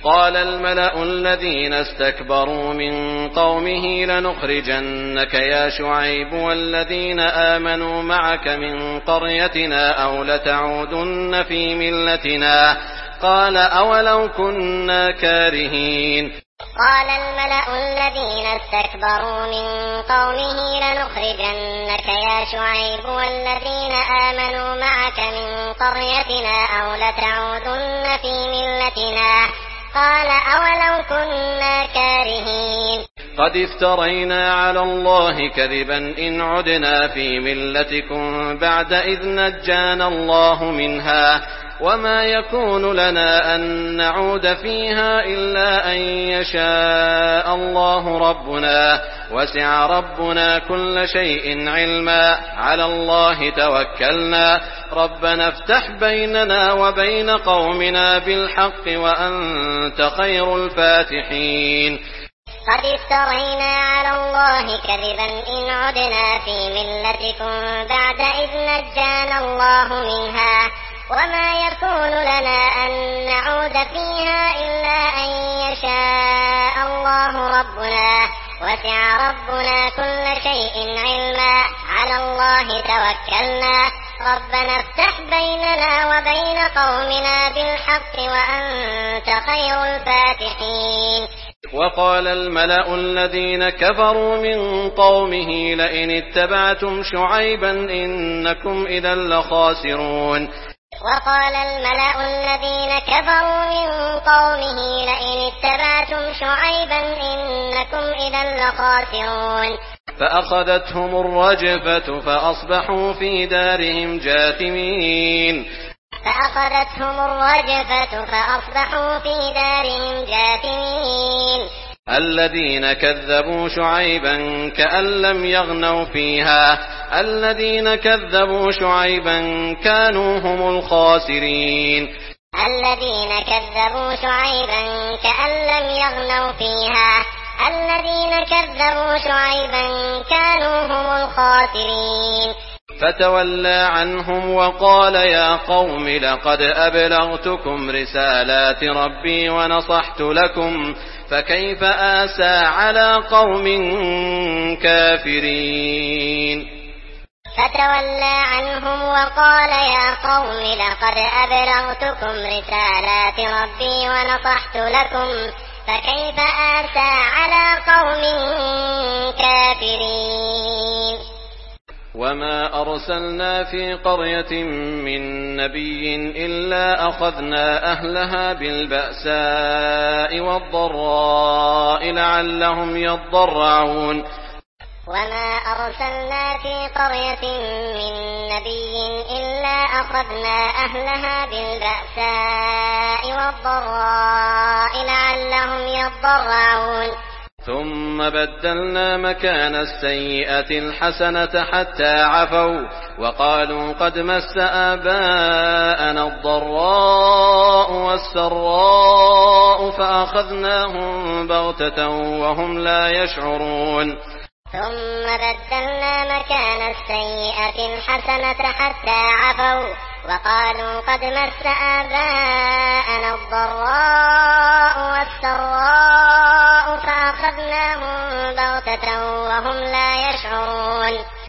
قال الملأ الذين استكبروا من قومه لنخرجنك يا شعيب والذين آمنوا معك من قريتنا أو لتعودن في ملتنا قال أولو كنا كارهين قال الملأ الذين استكبروا من قومه لنخرجنك يا شعيب والذين آمنوا معك من قريتنا أو لتعودن في ملتنا قال أولو كنا كارهين قد افترينا على الله كذبا إن عدنا في ملتكم بعد إذ نجانا الله منها وما يكون لنا أن نعود فيها إلا أن يشاء الله ربنا وسع ربنا كل شيء علما على الله توكلنا ربنا افتح بيننا وبين قومنا بالحق وأنت خير الفاتحين قد افترينا على الله كذبا إن عدنا في ملتكم بعد إذ نجانا الله منها وما يكون لنا أن نعود فيها إلا أن يشاء الله ربنا وسع ربنا كل شيء علما على الله توكلنا ربنا افتح بيننا وبين قومنا بالحق وأنت خير الفاتحين وقال الملأ الذين كفروا من قومه لئن اتبعتم شعيبا إنكم إذا لخاسرون وقال الملأ الذين كفروا من قومه لئن اتبعتم شعيبا إنكم إذا لخاسرون فأخذتهم الرجفة فأصبحوا في دارهم جاثمين فأخذتهم الرجفة فأصبحوا في دارهم جاثمين الذين كذبوا شعيبا كأن لم يغنوا فيها الذين كذبوا شعيبا كانوا هم الخاسرين الذين كذبوا شعيبا كأن لم يغنوا فيها الذين كذبوا شعيبا كانوا هم الخاسرين فتولى عنهم وقال يا قوم لقد أبلغتكم رسالات ربي ونصحت لكم فكيف آسى على قوم كافرين فتولى عنهم وقال يا قوم لقد أبلغتكم رسالات ربي ونصحت لكم فكيف آسى على قوم كافرين وما أرسلنا في قرية من نبي إلا أخذنا أهلها بالبأساء والضراء لعلهم يضرعون وما أرسلنا في قرية من نبي إلا أخذنا أهلها بالبأساء والضراء لعلهم يضرعون ثم بدلنا مكان السيئة الحسنة حتى عفوا وقالوا قد مس آباءنا الضراء والسراء فأخذناهم بغتة وهم لا يشعرون ثم بدلنا مكان السيئة الحسنة حتى عفوا وقالوا قد مس آباءنا الضراء والسراء فأخذناهم بغتة وهم لا يشعرون